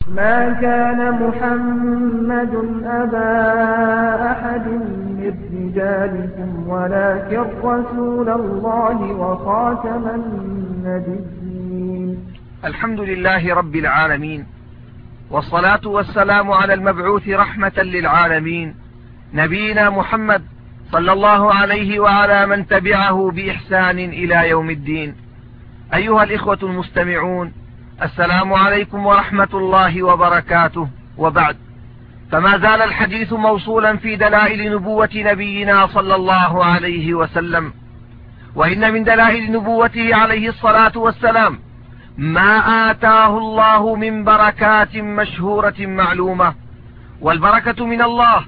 ما كان محمد أبا أحد من رجالكم ولكن رسول الله وخاتم النبيين. الحمد لله رب العالمين، والصلاة والسلام على المبعوث رحمة للعالمين نبينا محمد صلى الله عليه وعلى من تبعه بإحسان إلى يوم الدين. أيها الإخوة المستمعون، السلام عليكم ورحمة الله وبركاته. وبعد، فما زال الحديث موصولا في دلائل نبوة نبينا صلى الله عليه وسلم، وإن من دلائل نبوته عليه الصلاة والسلام ما آتاه الله من بركات مشهورة معلومة، والبركة من الله،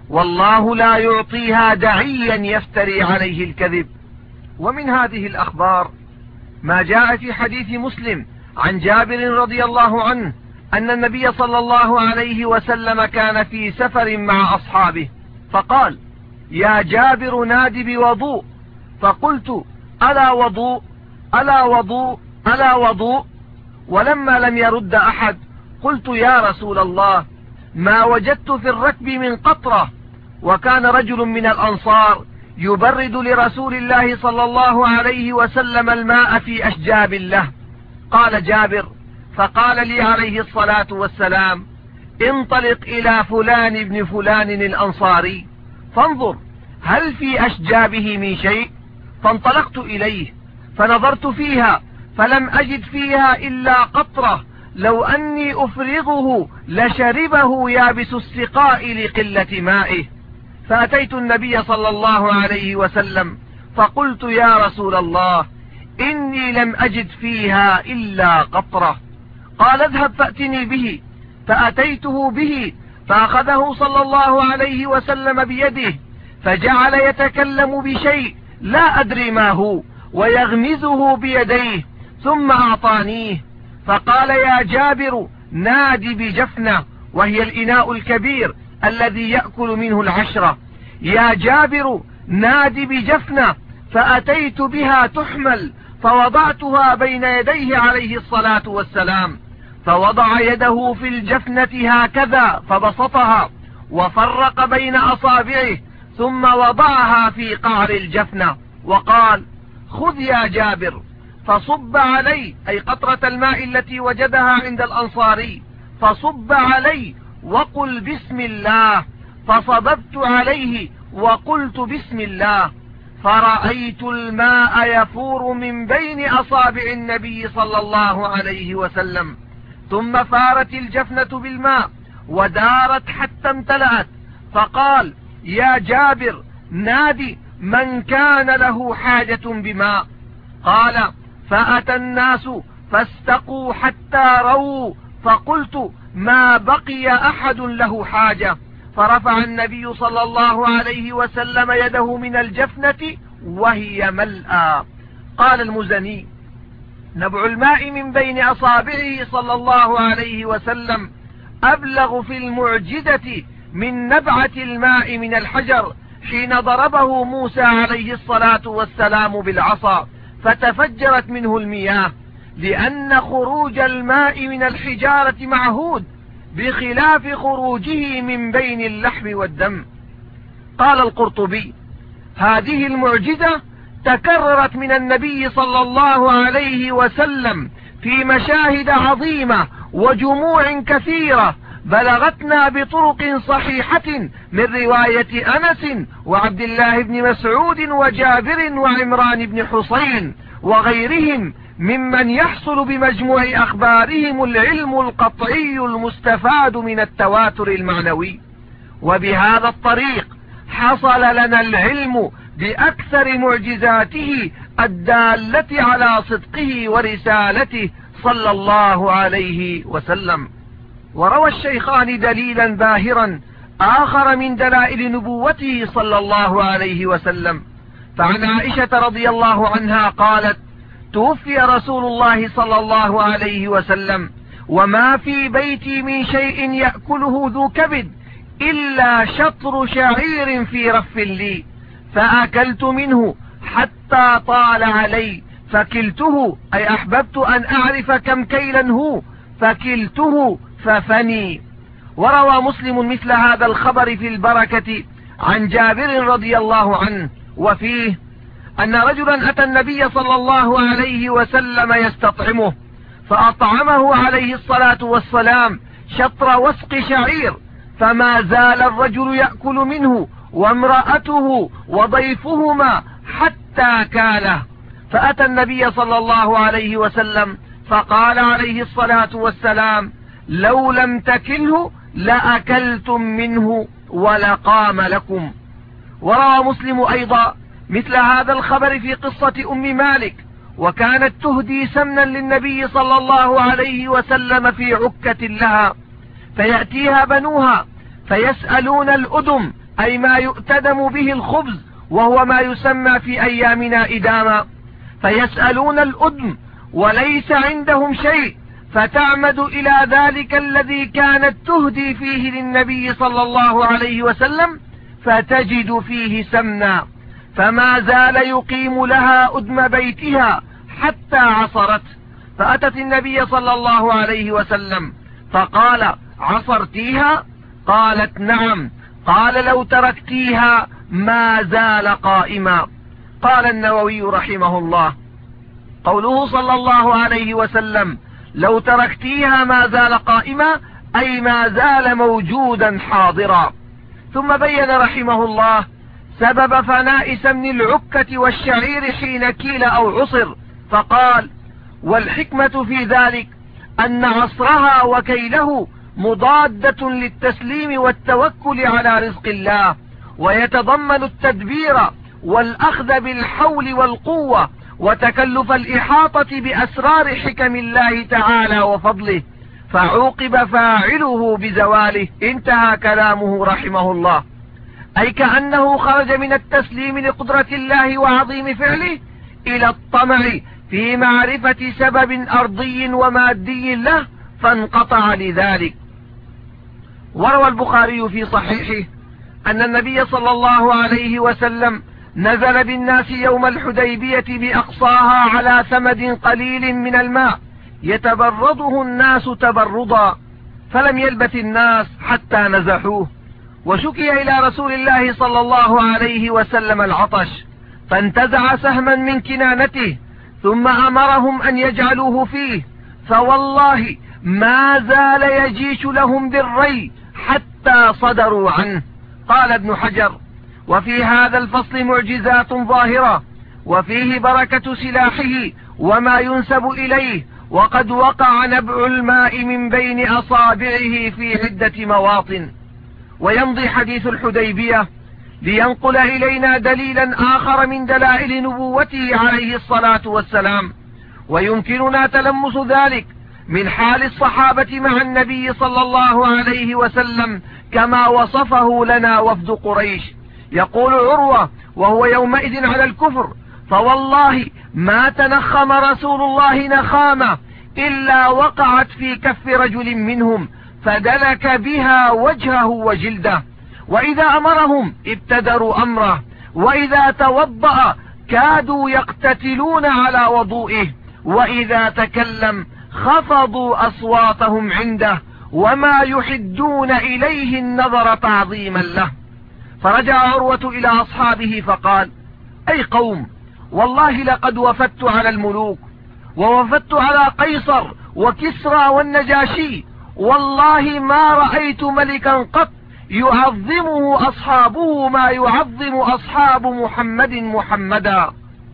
والله لا يعطيها داعيا يفتري عليه الكذب. ومن هذه الأخبار ما جاء في حديث مسلم عن جابر رضي الله عنه أن النبي صلى الله عليه وسلم كان في سفر مع أصحابه، فقال: يا جابر نادي بوضوء. فقلت: ألا وضوء ألا وضوء ألا وضوء؟ ولما لم يرد أحد قلت: يا رسول الله، ما وجدت في الركب من قطرة. وكان رجل من الأنصار يبرد لرسول الله صلى الله عليه وسلم الماء في أشجاب له. قال جابر: فقال لي عليه الصلاة والسلام: انطلق إلى فلان ابن فلان الأنصاري فانظر هل في أشجابه من شيء. فانطلقت إليه فنظرت فيها فلم أجد فيها إلا قطرة، لو أني أفرغه لشربه يابس السقاء لقلة مائه. فأتيت النبي صلى الله عليه وسلم فقلت: يا رسول الله، إني لم أجد فيها إلا قطرة. قال: اذهب فأتني به. فأتيته به فأخذه صلى الله عليه وسلم بيده فجعل يتكلم بشيء لا أدري ما هو ويغمزه بيديه، ثم أعطانيه فقال: يا جابر نادي بجفنة، وهي الإناء الكبير الذي يأكل منه العشرة. يا جابر نادي بجفنة. فأتيت بها تحمل فوضعتها بين يديه عليه الصلاة والسلام، فوضع يده في الجفنة هكذا فبسطها وفرق بين أصابعه، ثم وضعها في قعر الجفنة وقال: خذ يا جابر. فصب علي، أي قطرة الماء التي وجدها عند الأنصاري، فصب علي وقل بسم الله. فصببت عليه وقلت بسم الله، فرأيت الماء يفور من بين أصابع النبي صلى الله عليه وسلم، ثم فارت الجفنة بالماء ودارت حتى امتلأت. فقال: يا جابر نادي من كان له حاجة بماء. قال: فأتى الناس فاستقوا حتى رووا، فقلت: ما بقي أحد له حاجة. فرفع النبي صلى الله عليه وسلم يده من الجفنة وهي ملأى. قال المزني: نبع الماء من بين أصابعه صلى الله عليه وسلم أبلغ في المعجزة من نبعة الماء من الحجر حين ضربه موسى عليه الصلاة والسلام بالعصا فتفجرت منه المياه، لأن خروج الماء من الحجارة معهود بخلاف خروجه من بين اللحم والدم. قال القرطبي: هذه المعجزة تكررت من النبي صلى الله عليه وسلم في مشاهد عظيمة وجموع كثيرة بلغتنا بطرق صحيحة من رواية أنس وعبد الله بن مسعود وجابر وعمران بن حسين وغيرهم ممن يحصل بمجموع أخبارهم العلم القطعي المستفاد من التواتر المعنوي. وبهذا الطريق حصل لنا العلم بأكثر معجزاته الدالة على صدقه ورسالته صلى الله عليه وسلم. وروى الشيخان دليلا باهرا آخر من دلائل نبوته صلى الله عليه وسلم، فعن عائشة رضي الله عنها قالت: توفي رسول الله صلى الله عليه وسلم وما في بيتي من شيء يأكله ذو كبد إلا شطر شعير في رف لي، فأكلت منه حتى طال علي فكلته، أي أحببت أن أعرف كم كيلا هو، فكلته ففني. وروى مسلم مثل هذا الخبر في البركة عن جابر رضي الله عنه، وفيه أن رجلا أتى النبي صلى الله عليه وسلم يستطعمه، فأطعمه عليه الصلاة والسلام شطر وسق شعير، فما زال الرجل يأكل منه وامرأته وضيفهما حتى كاله. فأتى النبي صلى الله عليه وسلم فقال عليه الصلاة والسلام: لو لم تكله لأكلتم منه ولقام لكم. وروى مسلم أيضا مثل هذا الخبر في قصة أم مالك، وكانت تهدي سمنا للنبي صلى الله عليه وسلم في عكة لها، فيأتيها بنوها فيسألون الأدم، أي ما يؤتدم به الخبز، وهو ما يسمى في أيامنا إداما، فيسألون الأدم وليس عندهم شيء، فتعمد إلى ذلك الذي كانت تهدي فيه للنبي صلى الله عليه وسلم فتجد فيه سمنا، فما زال يقيم لها أدم بيتها حتى عصرت. فأتت النبي صلى الله عليه وسلم فقال: عصرتيها؟ قالت: نعم. قال: لو تركتيها ما زال قائما. قال النووي رحمه الله: قوله صلى الله عليه وسلم لو تركتيها ما زال قائما، أي ما زال موجودا حاضرا. ثم بين رحمه الله سبب فناء سمن العكة والشعير حين كيل أو عصر، فقال: والحكمة في ذلك أن عصرها وكيله مضادة للتسليم والتوكل على رزق الله، ويتضمن التدبير والأخذ بالحول والقوة وتكلف الإحاطة بأسرار حكم الله تعالى وفضله، فعوقب فاعله بزواله. انتهى كلامه رحمه الله. أي كأنه خرج من التسليم لقدرة الله وعظيم فعله إلى الطمع في معرفة سبب أرضي ومادي له، فانقطع لذلك. وروى البخاري في صحيحه أن النبي صلى الله عليه وسلم نزل بالناس يوم الحديبية بأقصاها على ثمد قليل من الماء يتبرده الناس تبردا، فلم يلبث الناس حتى نزحوه، وشكي إلى رسول الله صلى الله عليه وسلم العطش، فانتزع سهما من كنانته ثم أمرهم أن يجعلوه فيه، فوالله ما زال يجيش لهم بالري حتى صدروا عنه. قال ابن حجر: وفي هذا الفصل معجزات ظاهرة، وفيه بركة سلاحه وما ينسب إليه، وقد وقع نبع الماء من بين أصابعه في عدة مواطن. ويمضي حديث الحديبية لينقل إلينا دليلا آخر من دلائل نبوته عليه الصلاة والسلام، ويمكننا تلمس ذلك من حال الصحابة مع النبي صلى الله عليه وسلم كما وصفه لنا وفد قريش. يقول عروة وهو يومئذ على الكفر: فوالله ما تنخم رسول الله نخامة إلا وقعت في كف رجل منهم فدلك بها وجهه وجلده، وإذا أمرهم ابتدروا أمره، وإذا توضأ كادوا يقتتلون على وضوئه، وإذا تكلم خفضوا أصواتهم عنده، وما يحدون إليه النظر تعظيما له. فرجع عروة إلى أصحابه فقال: أي قوم، والله لقد وفدت على الملوك، ووفدت على قيصر وكسرى والنجاشي، والله ما رأيت ملكا قط يعظمه أصحابه ما يعظم أصحاب محمدا.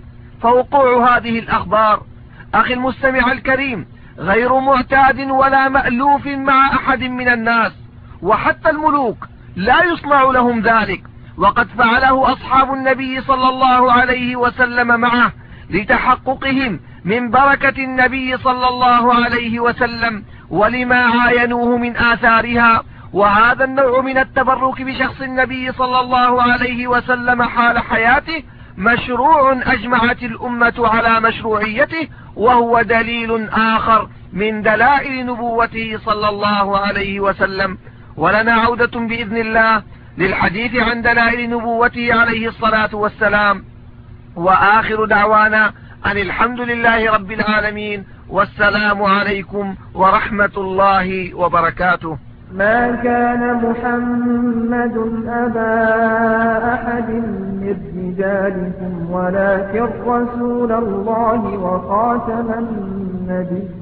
فوقوع هذه الأخبار أخي المستمع الكريم غير معتاد ولا مألوف مع أحد من الناس، وحتى الملوك لا يصنع لهم ذلك، وقد فعله أصحاب النبي صلى الله عليه وسلم معه لتحققهم من بركة النبي صلى الله عليه وسلم ولما عاينوه من آثارها. وهذا النوع من التبرك بشخص النبي صلى الله عليه وسلم حال حياته مشروع أجمعت الأمة على مشروعيته، وهو دليل آخر من دلائل نبوته صلى الله عليه وسلم. ولنا عودة بإذن الله للحديث عن دلائل نبوته عليه الصلاة والسلام، وآخر دعوانا أن الحمد لله رب العالمين، والسلام عليكم ورحمة الله وبركاته. ما كان محمد أبا أحد من رجالكم ولكن رسول الله وخاتم النبي